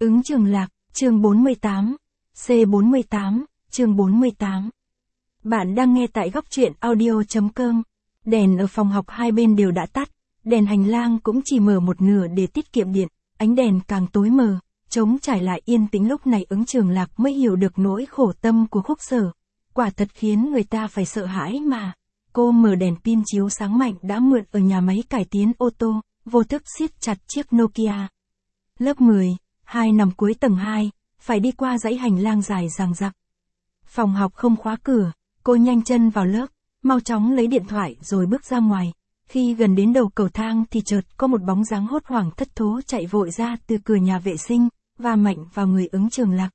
Ứng Trường Lạc, chương 48. C48, chương 48. Bạn đang nghe tại góc truyện audio.com. Đèn ở phòng học hai bên đều đã tắt, đèn hành lang cũng chỉ mở một nửa để tiết kiệm điện, ánh đèn càng tối mờ, trống trải lại yên tĩnh. Lúc này Ứng Trường Lạc mới hiểu được nỗi khổ tâm của Khúc Sở. Quả thật khiến người ta phải sợ hãi mà. Cô mở đèn pin chiếu sáng mạnh đã mượn ở nhà máy cải tiến ô tô, vô thức siết chặt chiếc Nokia. Lớp 10, 2 nằm cuối tầng 2, phải đi qua dãy hành lang dài dằng dặc. Phòng học không khóa cửa, cô nhanh chân vào lớp, mau chóng lấy điện thoại rồi bước ra ngoài. Khi gần đến đầu cầu thang thì chợt có một bóng dáng hốt hoảng thất thố chạy vội ra từ cửa nhà vệ sinh, va mạnh vào người Ứng Trường Lạc.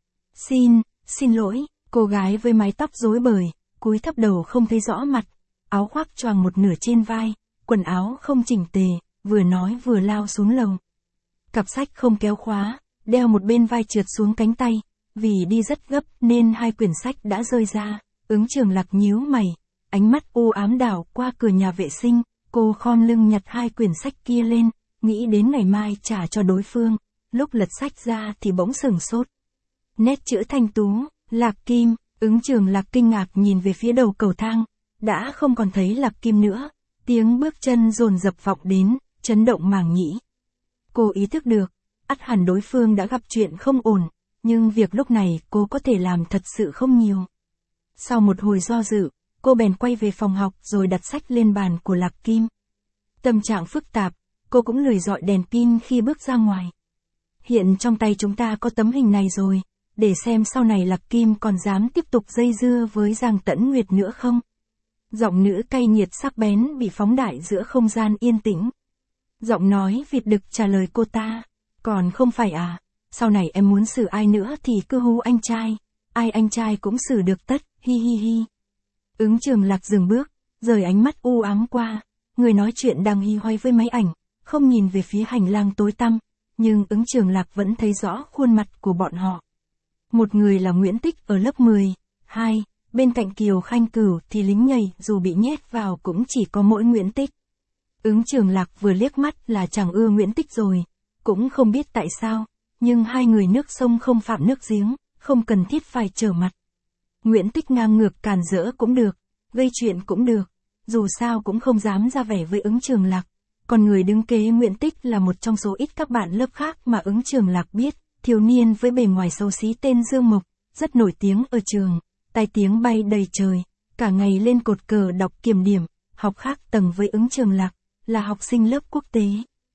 Xin lỗi, cô gái với mái tóc rối bời, cúi thấp đầu không thấy rõ mặt, áo khoác choàng một nửa trên vai, quần áo không chỉnh tề, vừa nói vừa lao xuống lầu. Cặp sách không kéo khóa, đeo một bên vai trượt xuống cánh tay, vì đi rất gấp nên hai quyển sách đã rơi ra. Ứng Trường Lạc nhíu mày, ánh mắt u ám đảo qua cửa nhà vệ sinh, cô khom lưng nhặt hai quyển sách kia lên, nghĩ đến ngày mai trả cho đối phương. Lúc lật sách ra thì bỗng sửng sốt. Nét chữ thanh tú, Lạc Kim. Ứng Trường Lạc kinh ngạc nhìn về phía đầu cầu thang, đã không còn thấy Lạc Kim nữa. Tiếng bước chân dồn dập vọng đến, chấn động màng nhĩ. Cô ý thức được, ắt hẳn đối phương đã gặp chuyện không ổn, nhưng việc lúc này cô có thể làm thật sự không nhiều. Sau một hồi do dự, cô bèn quay về phòng học rồi đặt sách lên bàn của Lạc Kim. Tâm trạng phức tạp, cô cũng lười dọi đèn pin khi bước ra ngoài. Hiện trong tay chúng ta có tấm hình này rồi, để xem sau này Lạc Kim còn dám tiếp tục dây dưa với Giang Tẫn Nguyệt nữa không? Giọng nữ cay nghiệt sắc bén bị phóng đại giữa không gian yên tĩnh. Giọng nói vịt đực trả lời cô ta, còn không phải à, sau này em muốn xử ai nữa thì cứ hú anh trai, ai anh trai cũng xử được tất, hi hi hi. Ứng Trường Lạc dừng bước, rời ánh mắt u ám qua, người nói chuyện đang hi hoay với máy ảnh, không nhìn về phía hành lang tối tăm, nhưng Ứng Trường Lạc vẫn thấy rõ khuôn mặt của bọn họ. Một người là Nguyễn Tích ở lớp 10, 2, bên cạnh Kiều Khanh Cửu thì lính nhầy dù bị nhét vào cũng chỉ có mỗi Nguyễn Tích. Ứng Trường Lạc vừa liếc mắt là chẳng ưa Nguyễn Tích rồi, cũng không biết tại sao, nhưng hai người nước sông không phạm nước giếng, không cần thiết phải trở mặt. Nguyễn Tích ngang ngược càn rỡ cũng được, gây chuyện cũng được, dù sao cũng không dám ra vẻ với Ứng Trường Lạc. Còn người đứng kế Nguyễn Tích là một trong số ít các bạn lớp khác mà Ứng Trường Lạc biết, thiếu niên với bề ngoài xấu xí tên Dương Mộc, rất nổi tiếng ở trường, tai tiếng bay đầy trời, cả ngày lên cột cờ đọc kiểm điểm, học khác tầng với Ứng Trường Lạc, là học sinh lớp quốc tế.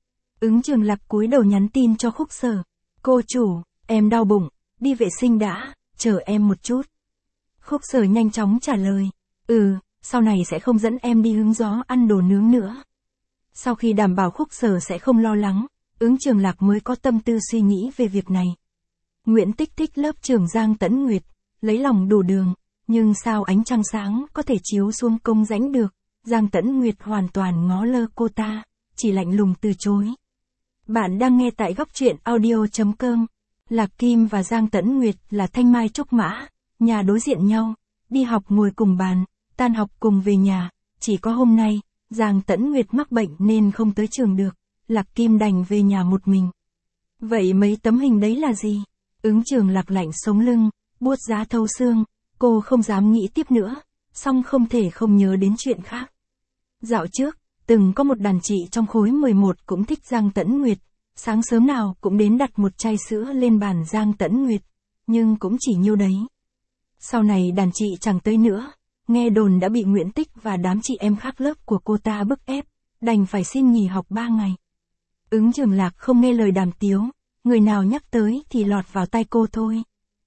Ứng Trường Lạc cúi đầu nhắn tin cho Khúc Sở. Cô chủ, em đau bụng, đi vệ sinh đã, chờ em một chút. Khúc Sở nhanh chóng trả lời. Sau này sẽ không dẫn em đi hứng gió ăn đồ nướng nữa. Sau khi đảm bảo Khúc Sở sẽ không lo lắng, Ứng Trường Lạc mới có tâm tư suy nghĩ về việc này. Nguyễn Tích thích lớp trưởng Giang Tẫn Nguyệt, lấy lòng đủ đường, nhưng sao ánh trăng sáng có thể chiếu xuống công rãnh được. Giang Tẫn Nguyệt hoàn toàn ngó lơ cô ta, chỉ lạnh lùng từ chối. Bạn đang nghe tại góc truyện audio.com. Lạc Kim và Giang Tẫn Nguyệt là thanh mai trúc mã, nhà đối diện nhau, đi học ngồi cùng bàn, tan học cùng về nhà. Chỉ có hôm nay, Giang Tẫn Nguyệt mắc bệnh nên không tới trường được, Lạc Kim đành về nhà một mình. Vậy mấy tấm hình đấy là gì? Ứng Trường Lạc lạnh sống lưng, buốt giá thấu xương, cô không dám nghĩ tiếp nữa, song không thể không nhớ đến chuyện khác. Dạo trước, từng có một đàn chị trong khối 11 cũng thích Giang Tẫn Nguyệt, sáng sớm nào cũng đến đặt một chai sữa lên bàn Giang Tẫn Nguyệt, nhưng cũng chỉ nhiêu đấy. Sau này đàn chị chẳng tới nữa, nghe đồn đã bị Nguyễn Tích và đám chị em khác lớp của cô ta bức ép, đành phải xin nghỉ học 3 ngày. Ứng Trường Lạc không nghe lời đàm tiếu, người nào nhắc tới thì lọt vào tai cô thôi.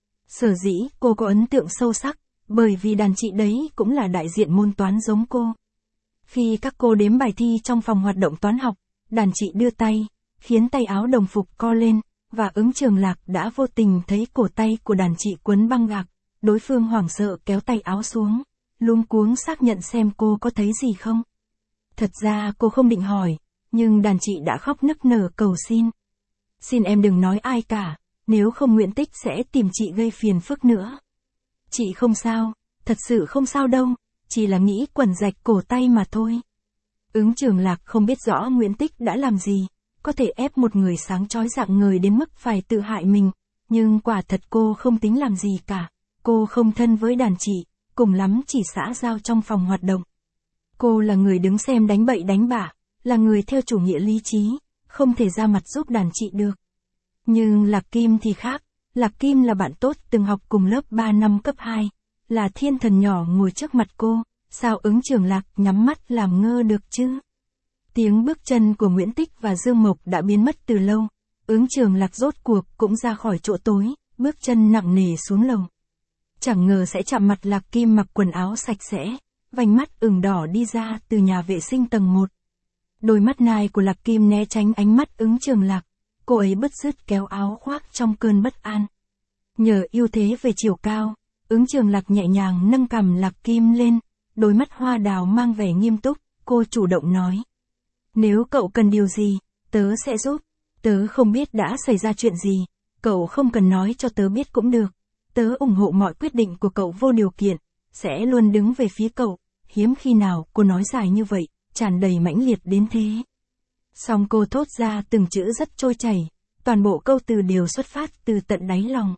Sở dĩ cô có ấn tượng sâu sắc, bởi vì đàn chị đấy cũng là đại diện môn toán giống cô. Khi các cô đếm bài thi trong phòng hoạt động toán học, đàn chị đưa tay, khiến tay áo đồng phục co lên, và Ứng Trường Lạc đã vô tình thấy cổ tay của đàn chị quấn băng gạc, đối phương hoảng sợ kéo tay áo xuống, luống cuống xác nhận xem cô có thấy gì không. Thật ra cô không định hỏi, nhưng đàn chị đã khóc nức nở cầu xin. Xin em đừng nói ai cả, nếu không Nguyễn Tích sẽ tìm chị gây phiền phức nữa. Chị không sao, thật sự không sao đâu, chỉ là nghĩ quần rạch cổ tay mà thôi. Ứng Trường Lạc không biết rõ Nguyễn Tích đã làm gì, có thể ép một người sáng chói rạng ngời đến mức phải tự hại mình, nhưng quả thật cô không tính làm gì cả. Cô không thân với đàn chị, cùng lắm chỉ xã giao trong phòng hoạt động. Cô là người đứng xem đánh bậy đánh bạ, là người theo chủ nghĩa lý trí, không thể ra mặt giúp đàn chị được. Nhưng Lạc Kim thì khác, Lạc Kim là bạn tốt từng học cùng lớp 3 năm cấp 2, là thiên thần nhỏ ngồi trước mặt cô, sao Ứng Trường Lạc nhắm mắt làm ngơ được chứ? Tiếng bước chân của Nguyễn Tích và Dương Mộc đã biến mất từ lâu, Ứng Trường Lạc rốt cuộc cũng ra khỏi chỗ tối, bước chân nặng nề xuống lầu. Chẳng ngờ sẽ chạm mặt Lạc Kim mặc quần áo sạch sẽ, vành mắt ửng đỏ đi ra từ nhà vệ sinh tầng 1. Đôi mắt nai của Lạc Kim né tránh ánh mắt Ứng Trường Lạc, cô ấy bứt rứt kéo áo khoác trong cơn bất an. Nhờ ưu thế về chiều cao, Ứng Trường Lạc nhẹ nhàng nâng cằm Lạc Kim lên, đôi mắt hoa đào mang vẻ nghiêm túc, cô chủ động nói. Nếu cậu cần điều gì, tớ sẽ giúp. Tớ không biết đã xảy ra chuyện gì, cậu không cần nói cho tớ biết cũng được. Tớ ủng hộ mọi quyết định của cậu vô điều kiện, sẽ luôn đứng về phía cậu. Hiếm khi nào cô nói dài như vậy, tràn đầy mãnh liệt đến thế. Song cô thốt ra từng chữ rất trôi chảy, toàn bộ câu từ đều xuất phát từ tận đáy lòng.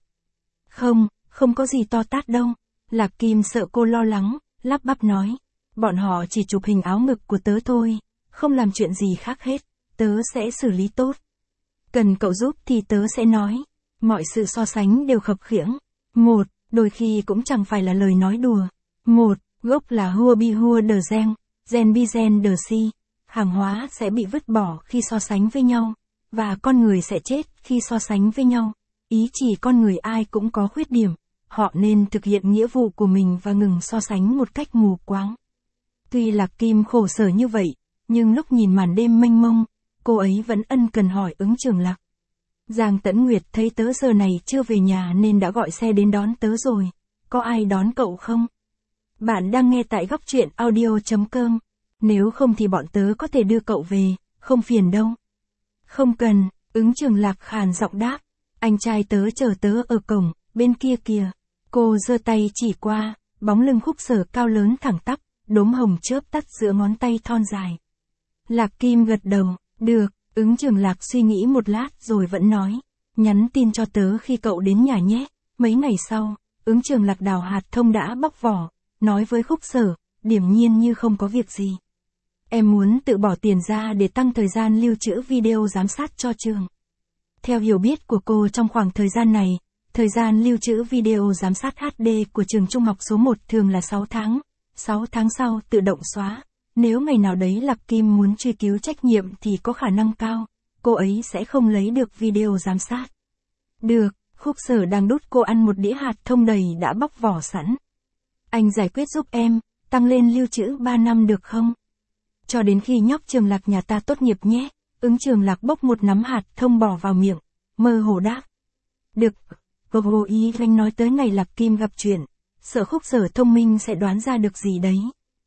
Không có gì to tát đâu. Lạc Kim sợ cô lo lắng, lắp bắp nói. Bọn họ chỉ chụp hình áo ngực của tớ thôi, không làm chuyện gì khác hết, tớ sẽ xử lý tốt. Cần cậu giúp thì tớ sẽ nói. Mọi sự so sánh đều khập khiễng. Đôi khi cũng chẳng phải là lời nói đùa. Gốc là hua bi hua đờ gen bi gen đờ si. Hàng hóa sẽ bị vứt bỏ khi so sánh với nhau, và con người sẽ chết khi so sánh với nhau. Ý chỉ con người ai cũng có khuyết điểm, họ nên thực hiện nghĩa vụ của mình và ngừng so sánh một cách mù quáng. Tuy Lạc Kim khổ sở như vậy, nhưng lúc nhìn màn đêm mênh mông, cô ấy vẫn ân cần hỏi Ứng Trường Lạc. Giang Tẫn Nguyệt thấy tớ giờ này chưa về nhà nên đã gọi xe đến đón tớ rồi, có ai đón cậu không? Bạn đang nghe tại góc truyện audio.com, nếu không thì bọn tớ có thể đưa cậu về, không phiền đâu. Không cần, Ứng Trường Lạc khàn giọng đáp, anh trai tớ chờ tớ ở cổng, bên kia kìa. Cô giơ tay chỉ qua, bóng lưng Khúc Sở cao lớn thẳng tắp, đốm hồng chớp tắt giữa ngón tay thon dài. Lạc Kim gật đầu, được. Ứng Trường Lạc suy nghĩ một lát rồi vẫn nói, nhắn tin cho tớ khi cậu đến nhà nhé. Mấy ngày sau, Ứng Trường Lạc đào hạt thông đã bóc vỏ, nói với Khúc Sở, điềm nhiên như không có việc gì. Em muốn tự bỏ tiền ra để tăng thời gian lưu trữ video giám sát cho trường. Theo hiểu biết của cô trong khoảng thời gian này, thời gian lưu trữ video giám sát HD của trường trung học số 1 thường là 6 tháng. 6 tháng sau tự động xóa. Nếu ngày nào đấy Lạc Kim muốn truy cứu trách nhiệm thì có khả năng cao, cô ấy sẽ không lấy được video giám sát. Được, Khúc Sở đang đút cô ăn một đĩa hạt thông đầy đã bóc vỏ sẵn. Anh giải quyết giúp em, tăng lên lưu trữ 3 năm được không? Cho đến khi nhóc Trường Lạc nhà ta tốt nghiệp nhé. Ứng Trường Lạc bốc một nắm hạt thông bỏ vào miệng, mơ hồ đáp. Được, cô ý anh nói tới ngày Lạc Kim gặp chuyện, sợ Khúc Sở thông minh sẽ đoán ra được gì đấy.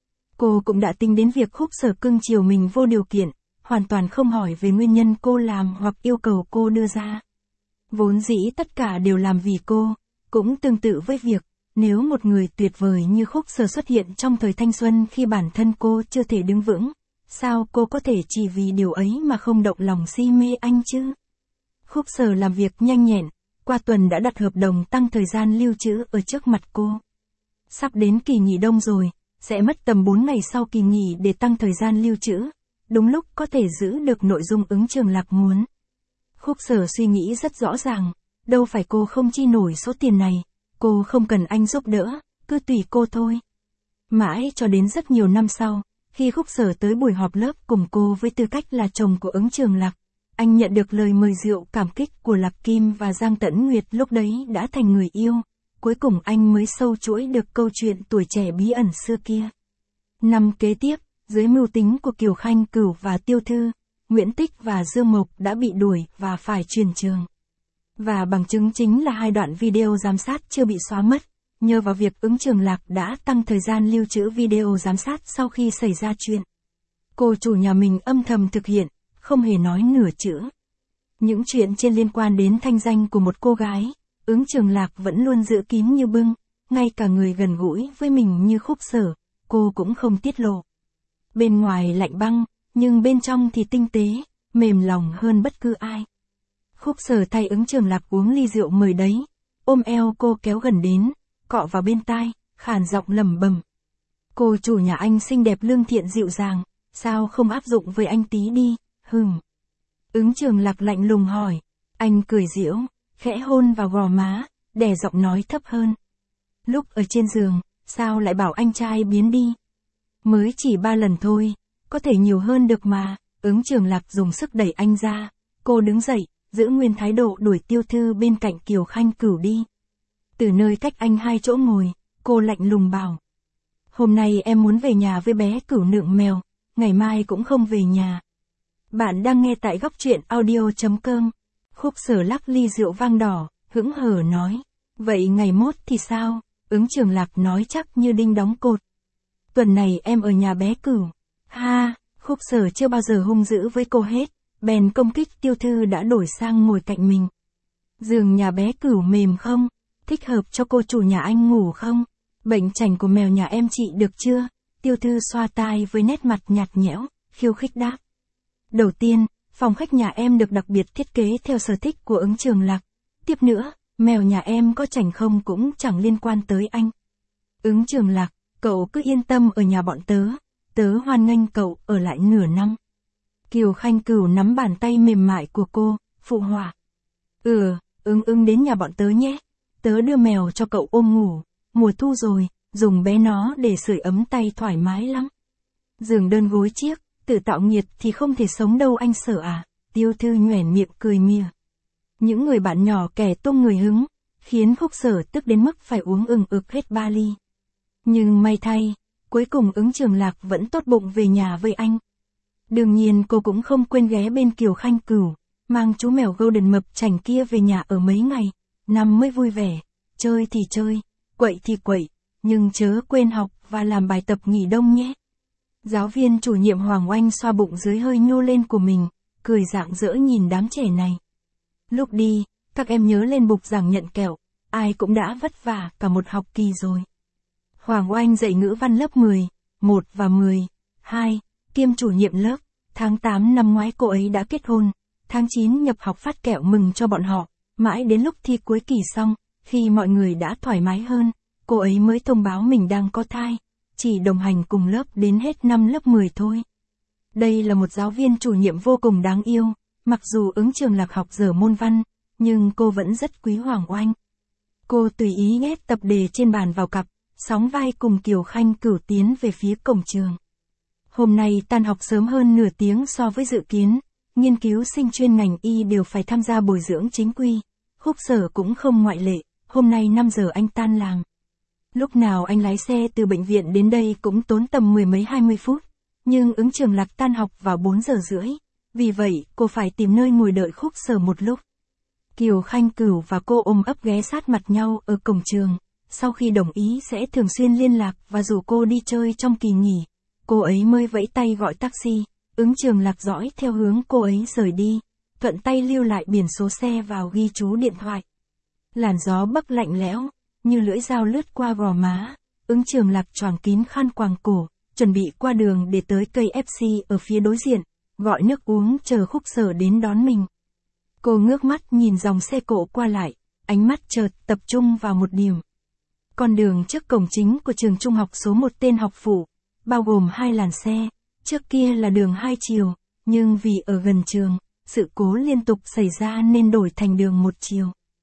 Cô cũng đã tính đến việc Khúc Sở cưng chiều mình vô điều kiện, hoàn toàn không hỏi về nguyên nhân cô làm hoặc yêu cầu cô đưa ra. Vốn dĩ tất cả đều làm vì cô, cũng tương tự với việc, nếu một người tuyệt vời như Khúc Sở xuất hiện trong thời thanh xuân khi bản thân cô chưa thể đứng vững, sao cô có thể chỉ vì điều ấy mà không động lòng si mê anh chứ? Khúc Sở làm việc nhanh nhẹn, qua tuần đã đặt hợp đồng tăng thời gian lưu trữ ở trước mặt cô. Sắp đến kỳ nghỉ đông rồi, sẽ mất tầm 4 ngày sau kỳ nghỉ để tăng thời gian lưu trữ, đúng lúc có thể giữ được nội dung Ứng Trường Lạc muốn. Khúc Sở suy nghĩ rất rõ ràng, đâu phải cô không chi nổi số tiền này, cô không cần anh giúp đỡ, cứ tùy cô thôi. Mãi cho đến rất nhiều năm sau, khi Khúc Sở tới buổi họp lớp cùng cô với tư cách là chồng của Ứng Trường Lạc, anh nhận được lời mời rượu cảm kích của Lạc Kim và Giang Tẫn Nguyệt lúc đấy đã thành người yêu. Cuối cùng anh mới sâu chuỗi được câu chuyện tuổi trẻ bí ẩn xưa kia. Năm kế tiếp, dưới mưu tính của Kiều Khanh Cửu và Tiêu Thư, Nguyễn Tích và Dương Mộc đã bị đuổi và phải chuyển trường. Và bằng chứng chính là 2 đoạn video giám sát chưa bị xóa mất, nhờ vào việc Ứng Trường Lạc đã tăng thời gian lưu trữ video giám sát sau khi xảy ra chuyện. Cô chủ nhà mình âm thầm thực hiện, không hề nói nửa chữ. Những chuyện trên liên quan đến thanh danh của một cô gái, Ứng Trường Lạc vẫn luôn giữ kín như bưng, ngay cả người gần gũi với mình như Khúc Sở, cô cũng không tiết lộ. Bên ngoài lạnh băng, nhưng bên trong thì tinh tế, mềm lòng hơn bất cứ ai. Khúc Sở thay Ứng Trường Lạc uống ly rượu mời đấy, ôm eo cô kéo gần đến, cọ vào bên tai, khàn giọng lẩm bẩm. Cô chủ nhà anh xinh đẹp lương thiện dịu dàng, sao không áp dụng với anh tí đi, Ứng Trường Lạc lạnh lùng hỏi. Anh cười giễu, khẽ hôn vào gò má, đè giọng nói thấp hơn. Lúc ở trên giường, sao lại bảo anh trai biến đi? Mới chỉ 3 lần thôi, có thể nhiều hơn được mà. Ứng Trường Lạc dùng sức đẩy anh ra, cô đứng dậy, giữ nguyên thái độ đuổi Tiêu Thư bên cạnh Kiều Khanh Cửu đi. Từ nơi cách anh 2 chỗ ngồi, cô lạnh lùng bảo. Hôm nay em muốn về nhà với bé Cửu Nượng Mèo, ngày mai cũng không về nhà. Bạn đang nghe tại góc truyện audio.com. Khúc Sở lắc ly rượu vang đỏ, hững hờ nói. Vậy ngày mốt thì sao? Ứng Trường Lạc nói chắc như đinh đóng cột. Tuần này em ở nhà bé Cửu. Ha, Khúc Sở chưa bao giờ hung dữ với cô hết, bèn công kích Tiêu Thư đã đổi sang ngồi cạnh mình. Giường nhà bé Cửu mềm không? Thích hợp cho cô chủ nhà anh ngủ không? Bệnh chành của mèo nhà em trị được chưa? Tiêu Thư xoa tai với nét mặt nhạt nhẽo, khiêu khích đáp. Đầu tiên, phòng khách nhà em được đặc biệt thiết kế theo sở thích của Ứng Trường Lạc. Tiếp nữa, mèo nhà em có chành không cũng chẳng liên quan tới anh. Ứng Trường Lạc, cậu cứ yên tâm ở nhà bọn tớ hoan nghênh cậu ở lại nửa năm. Kiều Khanh Cửu nắm bàn tay mềm mại của cô, phụ họa. Ứng đến nhà bọn tớ nhé. Tớ đưa mèo cho cậu ôm ngủ, mùa thu rồi, dùng bé nó để sưởi ấm tay thoải mái lắm. Giường đơn gối chiếc, tự tạo nhiệt thì không thể sống đâu anh Sở à. Tiêu Thư nhoẻn miệng cười mỉa. Những người bạn nhỏ kẻ tung người hứng, khiến Khúc Sở tức đến mức phải uống ực hết 3 ly. Nhưng may thay, cuối cùng Ứng Trường Lạc vẫn tốt bụng về nhà với anh. Đương nhiên cô cũng không quên ghé bên Kiều Khanh Cửu, mang chú mèo Golden mập chành kia về nhà ở mấy ngày, nằm mới vui vẻ, chơi thì chơi, quậy thì quậy, nhưng chớ quên học và làm bài tập nghỉ đông nhé. Giáo viên chủ nhiệm Hoàng Oanh xoa bụng dưới hơi nhô lên của mình, cười rạng rỡ nhìn đám trẻ này. Lúc đi, các em nhớ lên bục giảng nhận kẹo, ai cũng đã vất vả cả một học kỳ rồi. Hoàng Oanh dạy ngữ văn lớp 10, 1 và 10, 2, kiêm chủ nhiệm lớp. Tháng 8 năm ngoái cô ấy đã kết hôn, tháng 9 nhập học phát kẹo mừng cho bọn họ, mãi đến lúc thi cuối kỳ xong, khi mọi người đã thoải mái hơn, cô ấy mới thông báo mình đang có thai, chỉ đồng hành cùng lớp đến hết năm lớp 10 thôi. Đây là một giáo viên chủ nhiệm vô cùng đáng yêu, mặc dù Ứng Trường Lạc học dở môn văn, nhưng cô vẫn rất quý Hoàng Oanh. Cô tùy ý nhét tập đề trên bàn vào cặp, sóng vai cùng Kiều Khanh Cửu tiến về phía cổng trường. Hôm nay tan học sớm hơn nửa tiếng so với dự kiến, nghiên cứu sinh chuyên ngành y đều phải tham gia bồi dưỡng chính quy. Khúc Sở cũng không ngoại lệ, hôm nay 5 giờ anh tan làm. Lúc nào anh lái xe từ bệnh viện đến đây cũng tốn tầm 10 mấy 20 phút, nhưng Ứng Trường Lạc tan học vào 4 giờ rưỡi, vì vậy cô phải tìm nơi ngồi đợi Khúc Sở một lúc. Kiều Khanh Cửu và cô ôm ấp ghé sát mặt nhau ở cổng trường, sau khi đồng ý sẽ thường xuyên liên lạc và rủ cô đi chơi trong kỳ nghỉ, cô ấy mới vẫy tay gọi taxi. Ứng Trường Lạc dõi theo hướng cô ấy rời đi, thuận tay lưu lại biển số xe vào ghi chú điện thoại. Làn gió bắc lạnh lẽo, như lưỡi dao lướt qua gò má, Ứng Trường Lạc choàng kín khăn quàng cổ, chuẩn bị qua đường để tới cây FC ở phía đối diện, gọi nước uống chờ Khúc Sở đến đón mình. Cô ngước mắt nhìn dòng xe cộ qua lại, ánh mắt chợt tập trung vào một điểm. Con đường trước cổng chính của trường trung học số 1 tên học phụ, bao gồm 2 làn xe, trước kia là đường 2 chiều, nhưng vì ở gần trường, sự cố liên tục xảy ra nên đổi thành đường 1 chiều.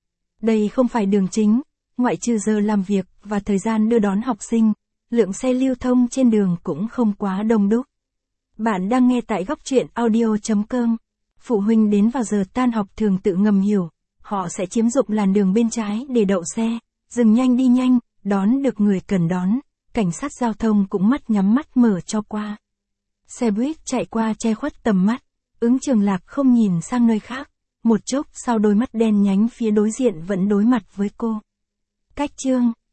Đây không phải đường chính, ngoại trừ giờ làm việc và thời gian đưa đón học sinh, lượng xe lưu thông trên đường cũng không quá đông đúc. Bạn đang nghe tại góc truyện audio.com. Phụ huynh đến vào giờ tan học thường tự ngầm hiểu, họ sẽ chiếm dụng làn đường bên trái để đậu xe, dừng nhanh đi nhanh, đón được người cần đón, cảnh sát giao thông cũng mắt nhắm mắt mở cho qua. Xe buýt chạy qua che khuất tầm mắt, Ứng Trường Lạc không nhìn sang nơi khác, một chốc sau đôi mắt đen nhánh phía đối diện vẫn đối mặt với cô. Cách chương